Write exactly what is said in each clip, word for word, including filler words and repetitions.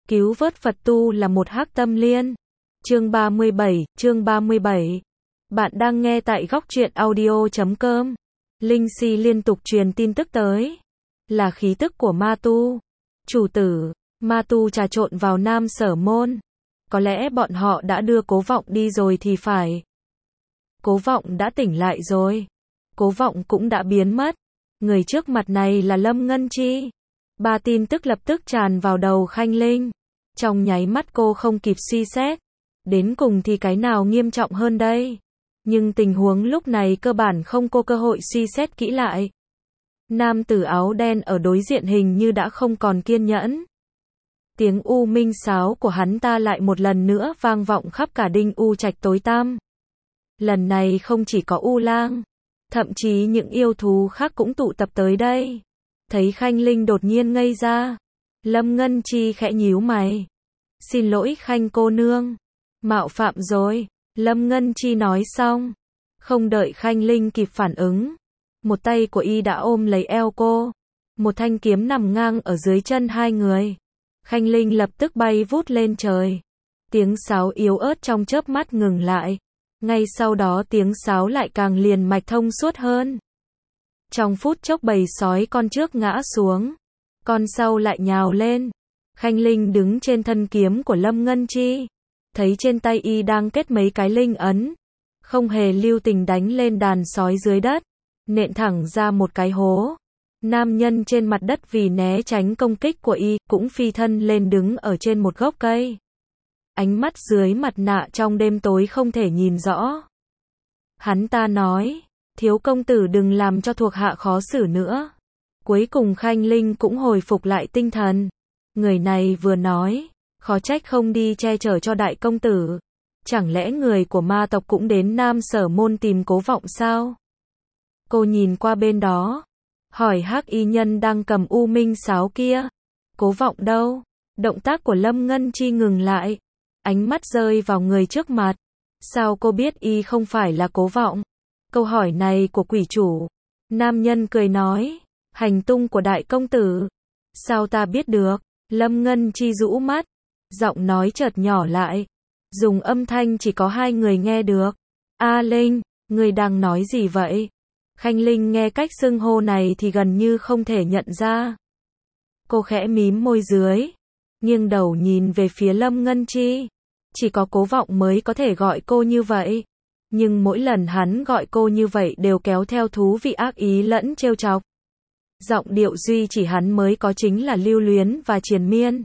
Cứu vớt Phật tu là một hắc tâm liên. Chương ba mươi bảy, chương ba mươi bảy. Bạn đang nghe tại góc truyện audio chấm com. Linh Si liên tục truyền tin tức tới. Là khí tức của ma tu. Chủ tử, ma tu trà trộn vào Nam Sở Môn. Có lẽ bọn họ đã đưa Cố Vọng đi rồi thì phải. Cố Vọng đã tỉnh lại rồi. Cố Vọng cũng đã biến mất. Người trước mặt này là Lâm Ngân Chi. Ba tin tức lập tức tràn vào đầu Khanh Linh. Trong nháy mắt cô không kịp suy xét. Đến cùng thì cái nào nghiêm trọng hơn đây? Nhưng tình huống lúc này cơ bản không có cơ hội suy xét kỹ lại. Nam tử áo đen ở đối diện hình như đã không còn kiên nhẫn. Tiếng u minh sáo của hắn ta lại một lần nữa vang vọng khắp cả Đinh U Trạch tối tăm. Lần này không chỉ có U Lang, thậm chí những yêu thú khác cũng tụ tập tới đây. Thấy Khanh Linh đột nhiên ngây ra, Lâm Ngân Chi khẽ nhíu mày. Xin lỗi Khanh cô nương, mạo phạm rồi. Lâm Ngân Chi nói xong, không đợi Khanh Linh kịp phản ứng, một tay của y đã ôm lấy eo cô. Một thanh kiếm nằm ngang ở dưới chân hai người. Khanh Linh lập tức bay vút lên trời. Tiếng sáo yếu ớt trong chớp mắt ngừng lại. Ngay sau đó tiếng sáo lại càng liền mạch thông suốt hơn. Trong phút chốc bầy sói con trước ngã xuống, con sau lại nhào lên. Khanh Linh đứng trên thân kiếm của Lâm Ngân Chi, thấy trên tay y đang kết mấy cái linh ấn, không hề lưu tình đánh lên đàn sói dưới đất, nện thẳng ra một cái hố. Nam nhân trên mặt đất vì né tránh công kích của y, cũng phi thân lên đứng ở trên một gốc cây. Ánh mắt dưới mặt nạ trong đêm tối không thể nhìn rõ. Hắn ta nói, thiếu công tử đừng làm cho thuộc hạ khó xử nữa. Cuối cùng Khanh Linh cũng hồi phục lại tinh thần. Người này vừa nói, khó trách không đi che chở cho đại công tử. Chẳng lẽ người của ma tộc cũng đến Nam Sở Môn tìm Cố Vọng sao? Cô nhìn qua bên đó, hỏi hắc y nhân đang cầm u minh sáo kia. Cố Vọng đâu? Động tác của Lâm Ngân Chi ngừng lại. Ánh mắt rơi vào người trước mặt. Sao cô biết y không phải là Cố Vọng? Câu hỏi này của quỷ chủ. Nam nhân cười nói, hành tung của đại công tử. Sao ta biết được? Lâm Ngân Chi rũ mắt, giọng nói chợt nhỏ lại, dùng âm thanh chỉ có hai người nghe được. A Linh, người đang nói gì vậy? Khanh Linh nghe cách xưng hô này thì gần như không thể nhận ra. Cô khẽ mím môi dưới, nghiêng đầu nhìn về phía Lâm Ngân Chi. Chỉ có Cố Vọng mới có thể gọi cô như vậy. Nhưng mỗi lần hắn gọi cô như vậy đều kéo theo thú vị ác ý lẫn trêu chọc. Giọng điệu duy chỉ hắn mới có chính là lưu luyến và triền miên.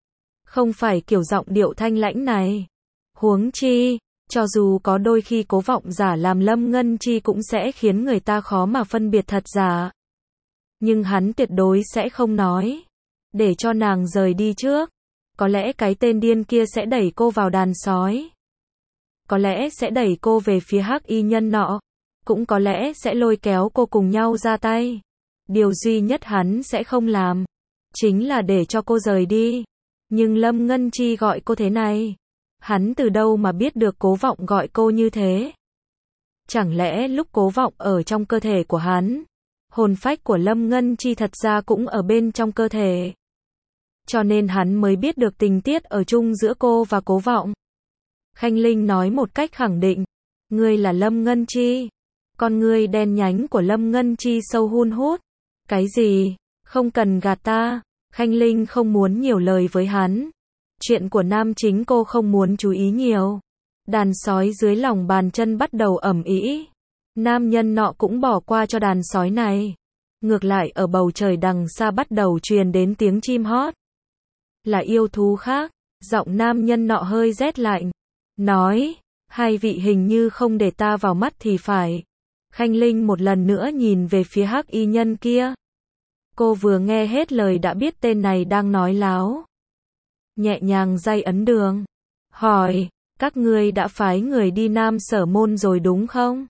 Không phải kiểu giọng điệu thanh lãnh này. Huống chi, cho dù có đôi khi Cố Vọng giả làm Lâm Ngân Chi cũng sẽ khiến người ta khó mà phân biệt thật giả. Nhưng hắn tuyệt đối sẽ không nói. Để cho nàng rời đi trước. Có lẽ cái tên điên kia sẽ đẩy cô vào đàn sói. Có lẽ sẽ đẩy cô về phía hắc y nhân nọ. Cũng có lẽ sẽ lôi kéo cô cùng nhau ra tay. Điều duy nhất hắn sẽ không làm, chính là để cho cô rời đi. Nhưng Lâm Ngân Chi gọi cô thế này. Hắn từ đâu mà biết được Cố Vọng gọi cô như thế? Chẳng lẽ lúc Cố Vọng ở trong cơ thể của hắn, hồn phách của Lâm Ngân Chi thật ra cũng ở bên trong cơ thể? Cho nên hắn mới biết được tình tiết ở chung giữa cô và Cố Vọng. Khanh Linh nói một cách khẳng định, ngươi là Lâm Ngân Chi. Con ngươi đen nhánh của Lâm Ngân Chi sâu hun hút. Cái gì? Không cần gạt ta. Khanh Linh không muốn nhiều lời với hắn. Chuyện của nam chính cô không muốn chú ý nhiều. Đàn sói dưới lòng bàn chân bắt đầu ầm ĩ. Nam nhân nọ cũng bỏ qua cho đàn sói này. Ngược lại ở bầu trời đằng xa bắt đầu truyền đến tiếng chim hót. Là yêu thú khác. Giọng nam nhân nọ hơi rét lạnh. Nói, hai vị hình như không để ta vào mắt thì phải. Khanh Linh một lần nữa nhìn về phía hắc y nhân kia. Cô vừa nghe hết lời đã biết tên này đang nói láo. Nhẹ nhàng day ấn đường. Hỏi, các ngươi đã phái người đi Nam Sở Môn rồi đúng không?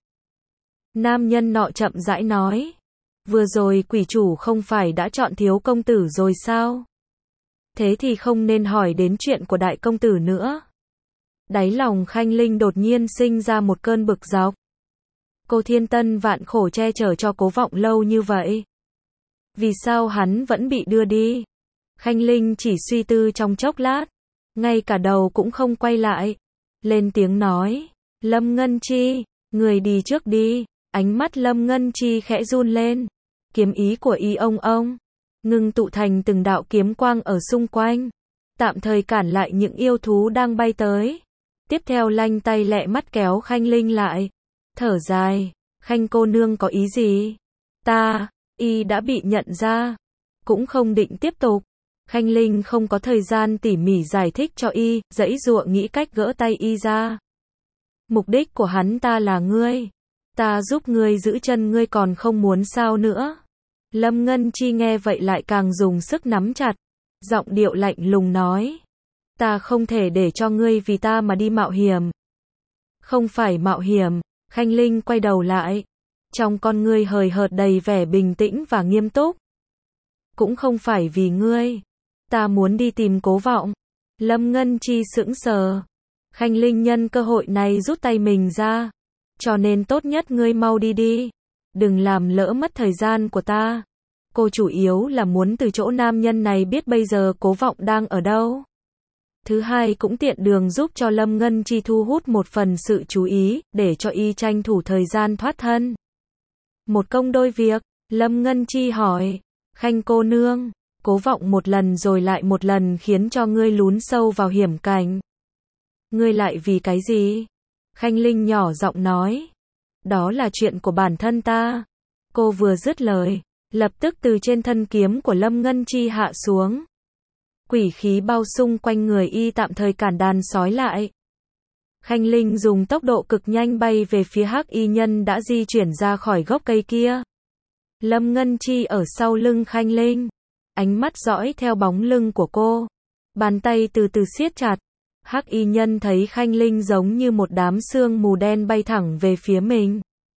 Nam nhân nọ chậm rãi nói. Vừa rồi quỷ chủ không phải đã chọn thiếu công tử rồi sao? Thế thì không nên hỏi đến chuyện của đại công tử nữa. Đáy lòng Khanh Linh đột nhiên sinh ra một cơn bực dọc. Cô thiên tân vạn khổ che chở cho Cố Vọng lâu như vậy. Vì sao hắn vẫn bị đưa đi? Khanh Linh chỉ suy tư trong chốc lát, ngay cả đầu cũng không quay lại, lên tiếng nói, Lâm Ngân Chi, người đi trước đi. Ánh mắt Lâm Ngân Chi khẽ run lên, kiếm ý của y ông ông, ngưng tụ thành từng đạo kiếm quang ở xung quanh, tạm thời cản lại những yêu thú đang bay tới. Tiếp theo lanh tay lẹ mắt kéo Khanh Linh lại, thở dài, Khanh cô nương có ý gì? Ta, y đã bị nhận ra, cũng không định tiếp tục. Khanh Linh không có thời gian tỉ mỉ giải thích cho y, giãy giụa nghĩ cách gỡ tay y ra. Mục đích của hắn ta là ngươi. Ta giúp ngươi giữ chân ngươi còn không muốn sao nữa. Lâm Ngân Chi nghe vậy lại càng dùng sức nắm chặt, giọng điệu lạnh lùng nói. Ta không thể để cho ngươi vì ta mà đi mạo hiểm. Không phải mạo hiểm, Khanh Linh quay đầu lại. Trong con ngươi hời hợt đầy vẻ bình tĩnh và nghiêm túc. Cũng không phải vì ngươi. Ta muốn đi tìm Cố Vọng. Lâm Ngân Chi sững sờ. Khanh Linh nhân cơ hội này rút tay mình ra. Cho nên tốt nhất ngươi mau đi đi. Đừng làm lỡ mất thời gian của ta. Cô chủ yếu là muốn từ chỗ nam nhân này biết bây giờ Cố Vọng đang ở đâu. Thứ hai cũng tiện đường giúp cho Lâm Ngân Chi thu hút một phần sự chú ý, để cho y tranh thủ thời gian thoát thân. Một công đôi việc, Lâm Ngân Chi hỏi, Khanh cô nương, Cố Vọng một lần rồi lại một lần khiến cho ngươi lún sâu vào hiểm cảnh. Ngươi lại vì cái gì? Khanh Linh nhỏ giọng nói, đó là chuyện của bản thân ta. Cô vừa dứt lời, lập tức từ trên thân kiếm của Lâm Ngân Chi hạ xuống. Quỷ khí bao xung quanh người y tạm thời cản đàn sói lại. Khanh Linh dùng tốc độ cực nhanh bay về phía hắc y nhân đã di chuyển ra khỏi gốc cây kia. Lâm Ngân Chi ở sau lưng Khanh Linh, ánh mắt dõi theo bóng lưng của cô, bàn tay từ từ siết chặt. Hắc y nhân thấy Khanh Linh giống như một đám sương mù đen bay thẳng về phía mình.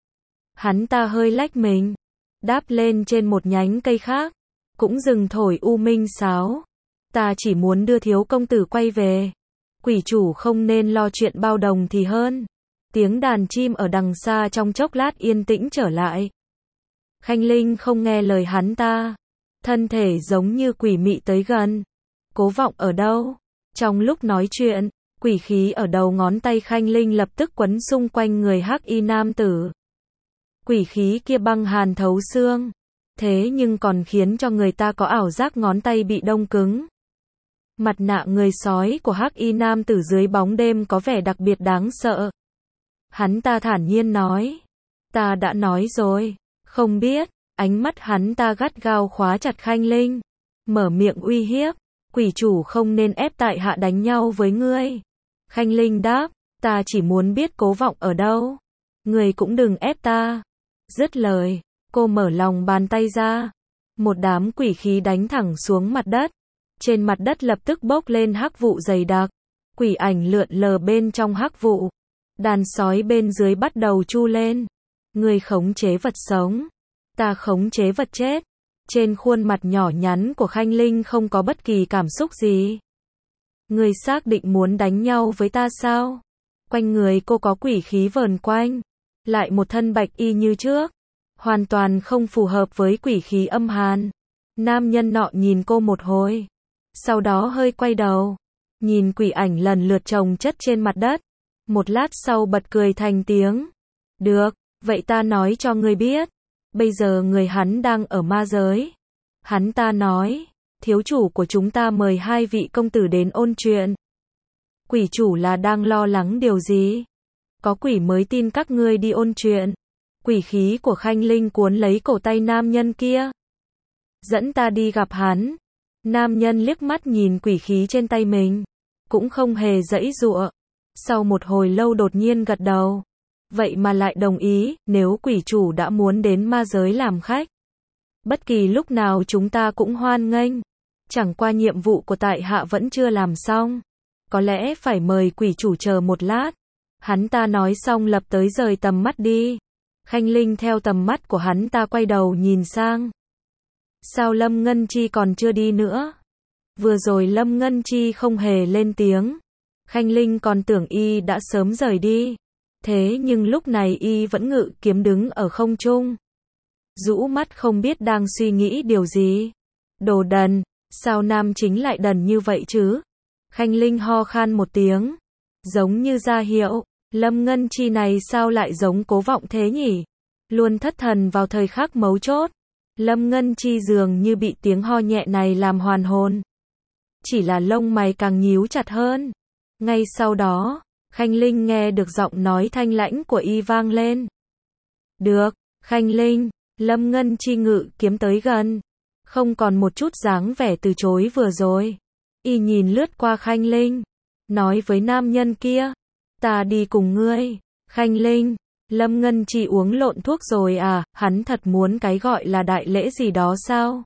Hắn ta hơi lách mình, đáp lên trên một nhánh cây khác, cũng dừng thổi u minh sáo. Ta chỉ muốn đưa thiếu công tử quay về. Quỷ chủ không nên lo chuyện bao đồng thì hơn. Tiếng đàn chim ở đằng xa trong chốc lát yên tĩnh trở lại. Khanh Linh không nghe lời hắn ta. Thân thể giống như quỷ mị tới gần. Cố Vọng ở đâu? Trong lúc nói chuyện, quỷ khí ở đầu ngón tay Khanh Linh lập tức quấn xung quanh người hắc y nam tử. Quỷ khí kia băng hàn thấu xương. Thế nhưng còn khiến cho người ta có ảo giác ngón tay bị đông cứng. Mặt nạ người sói của hắc y nam tử dưới bóng đêm có vẻ đặc biệt đáng sợ. Hắn ta thản nhiên nói. Ta đã nói rồi. Không biết. Ánh mắt hắn ta gắt gao khóa chặt Khanh Linh. Mở miệng uy hiếp. Quỷ chủ không nên ép tại hạ đánh nhau với ngươi. Khanh Linh đáp. Ta chỉ muốn biết Cố Vọng ở đâu. Ngươi cũng đừng ép ta. Dứt lời, cô mở lòng bàn tay ra. Một đám quỷ khí đánh thẳng xuống mặt đất. Trên mặt đất lập tức bốc lên hắc vụ dày đặc. Quỷ ảnh lượn lờ bên trong hắc vụ. Đàn sói bên dưới bắt đầu chu lên. Người khống chế vật sống. Ta khống chế vật chết. Trên khuôn mặt nhỏ nhắn của Khanh Linh không có bất kỳ cảm xúc gì. Người xác định muốn đánh nhau với ta sao? Quanh người cô có quỷ khí vờn quanh. Lại một thân bạch y như trước. Hoàn toàn không phù hợp với quỷ khí âm hàn. Nam nhân nọ nhìn cô một hồi. Sau đó hơi quay đầu. Nhìn quỷ ảnh lần lượt chồng chất trên mặt đất. Một lát sau bật cười thành tiếng. Được, vậy ta nói cho ngươi biết. Bây giờ người hắn đang ở ma giới. Hắn ta nói. Thiếu chủ của chúng ta mời hai vị công tử đến ôn chuyện. Quỷ chủ là đang lo lắng điều gì? Có quỷ mới tin các ngươi đi ôn chuyện. Quỷ khí của Khanh Linh cuốn lấy cổ tay nam nhân kia. Dẫn ta đi gặp hắn. Nam nhân liếc mắt nhìn quỷ khí trên tay mình. Cũng không hề giãy giụa. Sau một hồi lâu đột nhiên gật đầu. Vậy mà lại đồng ý, nếu quỷ chủ đã muốn đến ma giới làm khách. Bất kỳ lúc nào chúng ta cũng hoan nghênh. Chẳng qua nhiệm vụ của tại hạ vẫn chưa làm xong. Có lẽ phải mời quỷ chủ chờ một lát. Hắn ta nói xong lập tới rời tầm mắt đi. Khanh Linh theo tầm mắt của hắn ta quay đầu nhìn sang. Sao Lâm Ngân Chi còn chưa đi nữa? Vừa rồi Lâm Ngân Chi không hề lên tiếng. Khanh Linh còn tưởng y đã sớm rời đi. Thế nhưng lúc này y vẫn ngự kiếm đứng ở không trung. Rũ mắt không biết đang suy nghĩ điều gì. Đồ đần, Sao nam chính lại đần như vậy chứ? Khanh Linh ho khan một tiếng, giống như ra hiệu, Lâm Ngân Chi này sao lại giống Cố Vọng thế nhỉ? Luôn thất thần vào thời khắc mấu chốt. Lâm Ngân Chi dường như bị tiếng ho nhẹ này làm hoàn hồn. Chỉ là lông mày càng nhíu chặt hơn. Ngay sau đó, Khanh Linh nghe được giọng nói thanh lãnh của y vang lên. Được, Khanh Linh, Lâm Ngân Chi ngự kiếm tới gần. Không còn một chút dáng vẻ từ chối vừa rồi. Y nhìn lướt qua Khanh Linh, nói với nam nhân kia. Ta đi cùng ngươi. Khanh Linh, Lâm Ngân Chi uống lộn thuốc rồi à, hắn thật muốn cái gọi là đại lễ gì đó sao?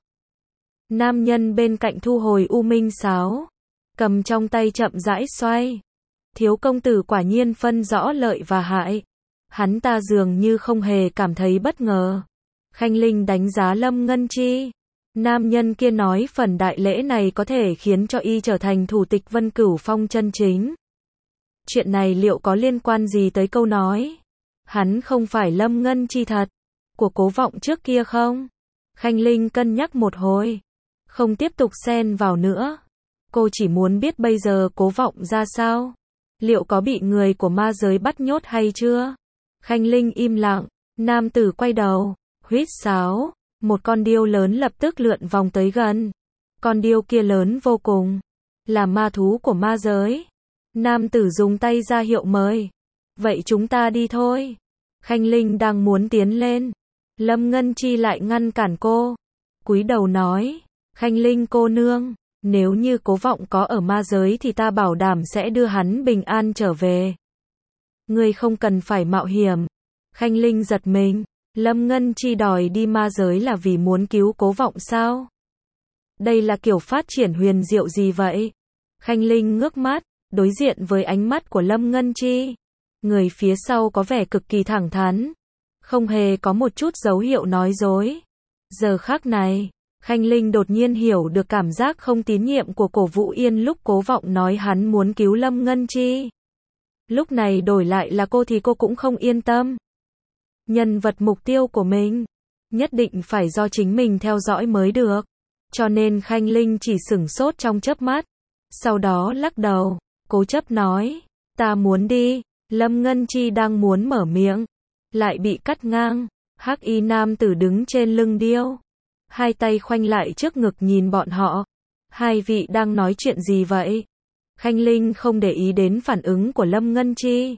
Nam nhân bên cạnh thu hồi u minh sáo, cầm trong tay chậm rãi xoay. Thiếu công tử quả nhiên phân rõ lợi và hại. Hắn ta dường như không hề cảm thấy bất ngờ. Khanh Linh đánh giá Lâm Ngân Chi. Nam nhân kia nói phần đại lễ này có thể khiến cho y trở thành thủ tịch Vân Cửu Phong chân chính. Chuyện này liệu có liên quan gì tới câu nói hắn không phải Lâm Ngân Chi thật của Cố Vọng trước kia không? Khanh Linh cân nhắc một hồi, không tiếp tục xen vào nữa. Cô chỉ muốn biết bây giờ Cố Vọng ra sao? Liệu có bị người của ma giới bắt nhốt hay chưa? Khanh Linh im lặng, nam tử quay đầu, huýt sáo, một con điêu lớn lập tức lượn vòng tới gần. Con điêu kia lớn vô cùng, là ma thú của ma giới. Nam tử dùng tay ra hiệu mời. Vậy chúng ta đi thôi. Khanh Linh đang muốn tiến lên. Lâm Ngân Chi lại ngăn cản cô. Cúi đầu nói. Khanh Linh cô nương, nếu như Cố Vọng có ở ma giới thì ta bảo đảm sẽ đưa hắn bình an trở về. Ngươi không cần phải mạo hiểm. Khanh Linh giật mình. Lâm Ngân Chi đòi đi ma giới là vì muốn cứu Cố Vọng sao? Đây là kiểu phát triển huyền diệu gì vậy? Khanh Linh ngước mắt, đối diện với ánh mắt của Lâm Ngân Chi. Người phía sau có vẻ cực kỳ thẳng thắn, không hề có một chút dấu hiệu nói dối. Giờ khắc này, Khanh Linh đột nhiên hiểu được cảm giác không tín nhiệm của Cổ Vũ Yên lúc Cố Vọng nói hắn muốn cứu Lâm Ngân Chi. Lúc này đổi lại là cô thì cô cũng không yên tâm. Nhân vật mục tiêu của mình, nhất định phải do chính mình theo dõi mới được. Cho nên Khanh Linh chỉ sửng sốt trong chớp mắt. Sau đó lắc đầu, cố chấp nói, ta muốn đi. Lâm Ngân Chi đang muốn mở miệng, lại bị cắt ngang. Hắc y nam tử đứng trên lưng điêu, hai tay khoanh lại trước ngực nhìn bọn họ. Hai vị đang nói chuyện gì vậy? Khanh Linh không để ý đến phản ứng của Lâm Ngân Chi,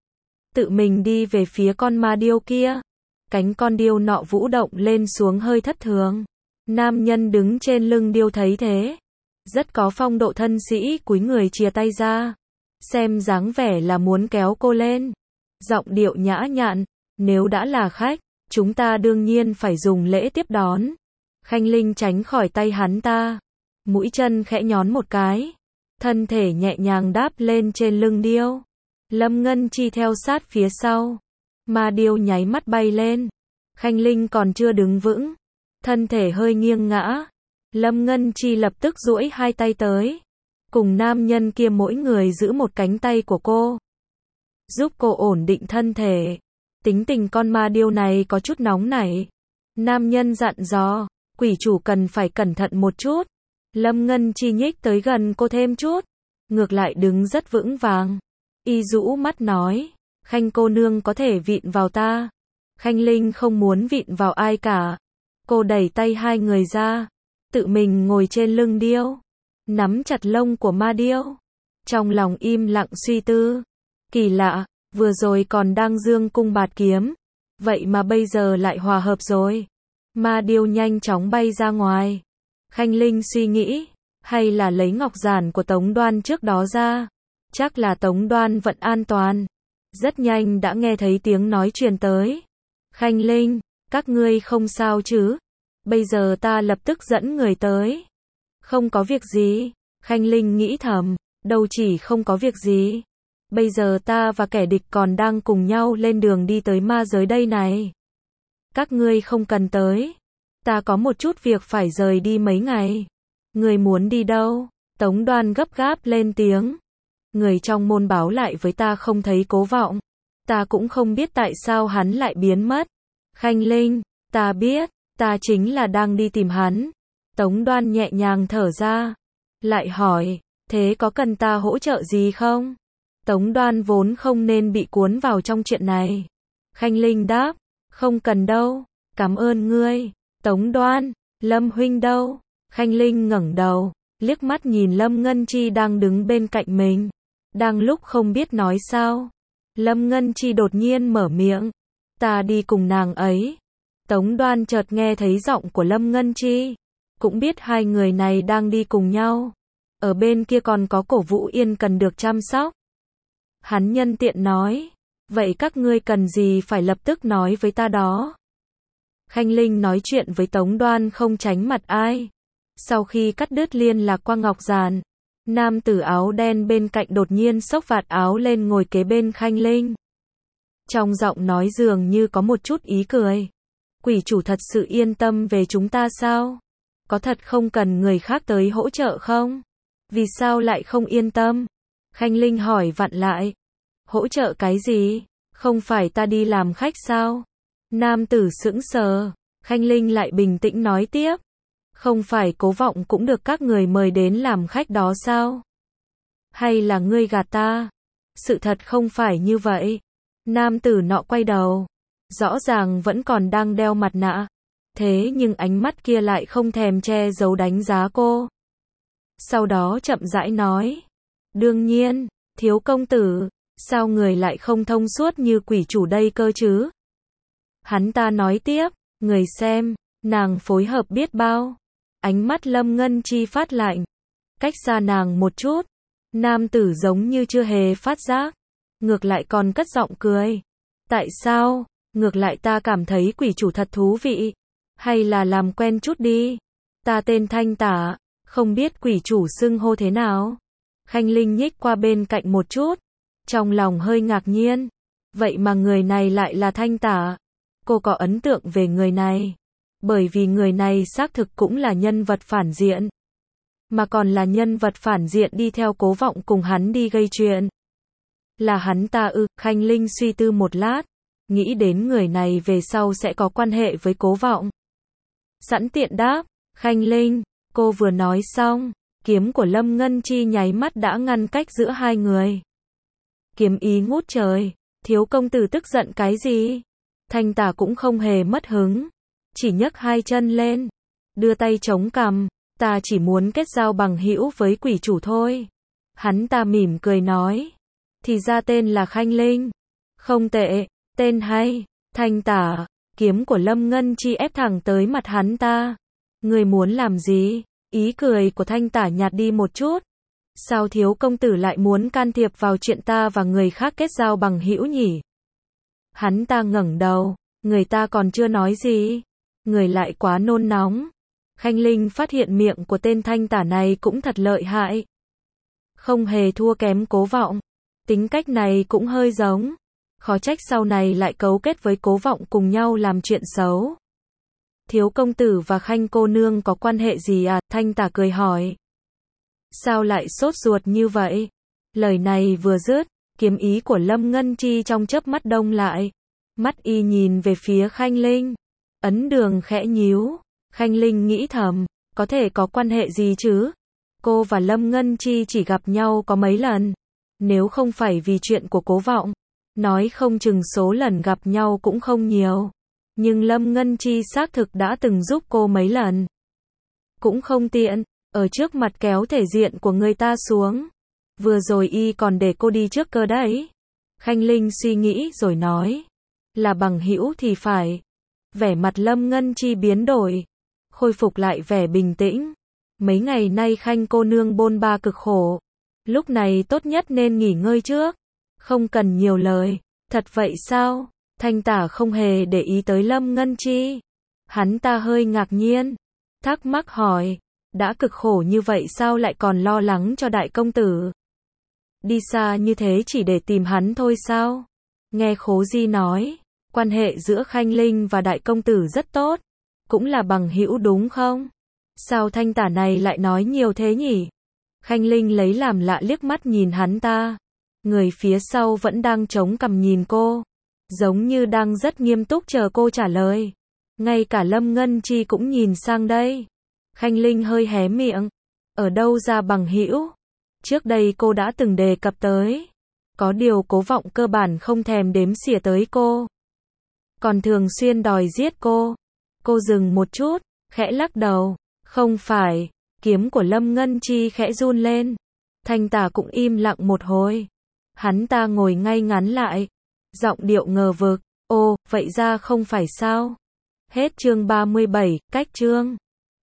tự mình đi về phía con ma điêu kia. Cánh con điêu nọ vũ động lên xuống hơi thất thường. Nam nhân đứng trên lưng điêu thấy thế, rất có phong độ thân sĩ, cúi người chìa tay ra, xem dáng vẻ là muốn kéo cô lên. Giọng điệu nhã nhặn, nếu đã là khách, chúng ta đương nhiên phải dùng lễ tiếp đón. Khanh Linh tránh khỏi tay hắn ta, mũi chân khẽ nhón một cái, thân thể nhẹ nhàng đáp lên trên lưng điêu. Lâm Ngân Chi theo sát phía sau, ma điêu nháy mắt bay lên. Khanh Linh còn chưa đứng vững, thân thể hơi nghiêng ngã. Lâm Ngân Chi lập tức duỗi hai tay tới, cùng nam nhân kia mỗi người giữ một cánh tay của cô, giúp cô ổn định thân thể. Tính tình con ma điêu này có chút nóng nảy. Nam nhân dặn dò, quỷ chủ cần phải cẩn thận một chút. Lâm Ngân Chi nhích tới gần cô thêm chút, ngược lại đứng rất vững vàng. Y rũ mắt nói, Khanh cô nương có thể vịn vào ta. Khanh Linh không muốn vịn vào ai cả. Cô đẩy tay hai người ra, tự mình ngồi trên lưng điêu, nắm chặt lông của ma điêu. Trong lòng im lặng suy tư, kỳ lạ, vừa rồi còn đang dương cung bạt kiếm, vậy mà bây giờ lại hòa hợp rồi. Ma điêu nhanh chóng bay ra ngoài. Khanh Linh suy nghĩ, hay là lấy ngọc giản của Tống Đoan trước đó ra. Chắc là Tống Đoan vẫn an toàn. Rất nhanh đã nghe thấy tiếng nói truyền tới. Khanh Linh, các ngươi không sao chứ? Bây giờ ta lập tức dẫn người tới. Không có việc gì. Khanh Linh nghĩ thầm, đâu chỉ không có việc gì. Bây giờ ta và kẻ địch còn đang cùng nhau lên đường đi tới ma giới đây này. Các ngươi không cần tới. Ta có một chút việc phải rời đi mấy ngày. Người muốn đi đâu? Tống Đoan gấp gáp lên tiếng. Người trong môn báo lại với ta không thấy Cố Vọng. Ta cũng không biết tại sao hắn lại biến mất. Khanh Linh, ta biết, ta chính là đang đi tìm hắn. Tống Đoan nhẹ nhàng thở ra, lại hỏi, thế có cần ta hỗ trợ gì không? Tống Đoan vốn không nên bị cuốn vào trong chuyện này. Khanh Linh đáp, không cần đâu, cảm ơn ngươi. Tống Đoan, Lâm huynh đâu? Khanh Linh ngẩng đầu, liếc mắt nhìn Lâm Ngân Chi đang đứng bên cạnh mình. Đang lúc không biết nói sao, Lâm Ngân Chi đột nhiên mở miệng, ta đi cùng nàng ấy. Tống Đoan chợt nghe thấy giọng của Lâm Ngân Chi, cũng biết hai người này đang đi cùng nhau. Ở bên kia còn có Cổ Vũ Yên cần được chăm sóc. Hắn nhân tiện nói, vậy các ngươi cần gì phải lập tức nói với ta đó. Khanh Linh nói chuyện với Tống Đoan không tránh mặt ai. Sau khi cắt đứt liên lạc qua Ngọc Giản, nam tử áo đen bên cạnh đột nhiên xốc vạt áo lên ngồi kế bên Khanh Linh. Trong giọng nói dường như có một chút ý cười. Quỷ chủ thật sự yên tâm về chúng ta sao? Có thật không cần người khác tới hỗ trợ không? Vì sao lại không yên tâm? Khanh Linh hỏi vặn lại. Hỗ trợ cái gì? Không phải ta đi làm khách sao? Nam tử sững sờ. Khanh Linh lại bình tĩnh nói tiếp. Không phải Cố Vọng cũng được các người mời đến làm khách đó sao? Hay là ngươi gạt ta? Sự thật không phải như vậy. Nam tử nọ quay đầu. Rõ ràng vẫn còn đang đeo mặt nạ. Thế nhưng ánh mắt kia lại không thèm che giấu đánh giá cô. Sau đó chậm rãi nói. Đương nhiên, thiếu công tử, sao người lại không thông suốt như quỷ chủ đây cơ chứ? Hắn ta nói tiếp, người xem, nàng phối hợp biết bao. Ánh mắt Lâm Ngân Chi phát lạnh. Cách xa nàng một chút. Nam tử giống như chưa hề phát giác. Ngược lại còn cất giọng cười. Tại sao? Ngược lại ta cảm thấy quỷ chủ thật thú vị. Hay là làm quen chút đi. Ta tên Thanh Tả, không biết quỷ chủ xưng hô thế nào. Khanh Linh nhích qua bên cạnh một chút. Trong lòng hơi ngạc nhiên. Vậy mà người này lại là Thanh Tả. Cô có ấn tượng về người này. Bởi vì người này xác thực cũng là nhân vật phản diện. Mà còn là nhân vật phản diện đi theo Cố Vọng cùng hắn đi gây chuyện. Là hắn ta ư? Khanh Linh suy tư một lát. Nghĩ đến người này về sau sẽ có quan hệ với Cố Vọng. Sẵn tiện đáp, Khanh Linh, cô vừa nói xong, kiếm của Lâm Ngân Chi nháy mắt đã ngăn cách giữa hai người. Kiếm ý ngút trời, thiếu công tử tức giận cái gì? Thanh Tả cũng không hề mất hứng, chỉ nhấc hai chân lên, đưa tay chống cằm, ta chỉ muốn kết giao bằng hữu với quỷ chủ thôi. Hắn ta mỉm cười nói, thì ra tên là Khanh Linh. Không tệ, tên hay. Thanh Tả, kiếm của Lâm Ngân Chi ép thẳng tới mặt hắn ta. Người muốn làm gì? Ý cười của Thanh Tả nhạt đi một chút. Sao thiếu công tử lại muốn can thiệp vào chuyện ta và người khác kết giao bằng hữu nhỉ? Hắn ta ngẩng đầu, người ta còn chưa nói gì. Người lại quá nôn nóng. Khanh Linh phát hiện miệng của tên Thanh Tả này cũng thật lợi hại. Không hề thua kém Cố Vọng. Tính cách này cũng hơi giống. Khó trách sau này lại cấu kết với Cố Vọng cùng nhau làm chuyện xấu. Thiếu công tử và Khanh cô nương có quan hệ gì à? Thanh Tả cười hỏi. Sao lại sốt ruột như vậy? Lời này vừa dứt, kiếm ý của Lâm Ngân Chi trong chớp mắt đông lại. Mắt y nhìn về phía Khanh Linh. Ấn đường khẽ nhíu. Khanh Linh nghĩ thầm, có thể có quan hệ gì chứ? Cô và Lâm Ngân Chi chỉ gặp nhau có mấy lần. Nếu không phải vì chuyện của Cố Vọng, nói không chừng số lần gặp nhau cũng không nhiều. Nhưng Lâm Ngân Chi xác thực đã từng giúp cô mấy lần. Cũng không tiện, ở trước mặt kéo thể diện của người ta xuống. Vừa rồi y còn để cô đi trước cơ đấy. Khanh Linh suy nghĩ rồi nói. Là bằng hữu thì phải. Vẻ mặt Lâm Ngân Chi biến đổi. Khôi phục lại vẻ bình tĩnh. Mấy ngày nay Khanh cô nương bôn ba cực khổ. Lúc này tốt nhất nên nghỉ ngơi trước. Không cần nhiều lời. Thật vậy sao? Thanh Tả không hề để ý tới Lâm Ngân Chi. Hắn ta hơi ngạc nhiên. Thắc mắc hỏi. Đã cực khổ như vậy sao lại còn lo lắng cho đại công tử? Đi xa như thế chỉ để tìm hắn thôi sao? Nghe Khố Di nói. Quan hệ giữa Khanh Linh và đại công tử rất tốt. Cũng là bằng hữu đúng không? Sao Thanh Tả này lại nói nhiều thế nhỉ? Khanh Linh lấy làm lạ liếc mắt nhìn hắn ta. Người phía sau vẫn đang chống cằm nhìn cô. Giống như đang rất nghiêm túc chờ cô trả lời. Ngay cả Lâm Ngân Chi cũng nhìn sang đây. Khanh Linh hơi hé miệng. Ở đâu ra bằng hữu? Trước đây cô đã từng đề cập tới. Có điều Cố Vọng cơ bản không thèm đếm xỉa tới cô. Còn thường xuyên đòi giết cô. Cô dừng một chút, khẽ lắc đầu. Không phải. Kiếm của Lâm Ngân Chi khẽ run lên. Thanh Tà cũng im lặng một hồi. Hắn ta ngồi ngay ngắn lại. Giọng điệu ngờ vực. Ồ, vậy ra không phải sao? Hết chương ba mươi bảy, cách chương.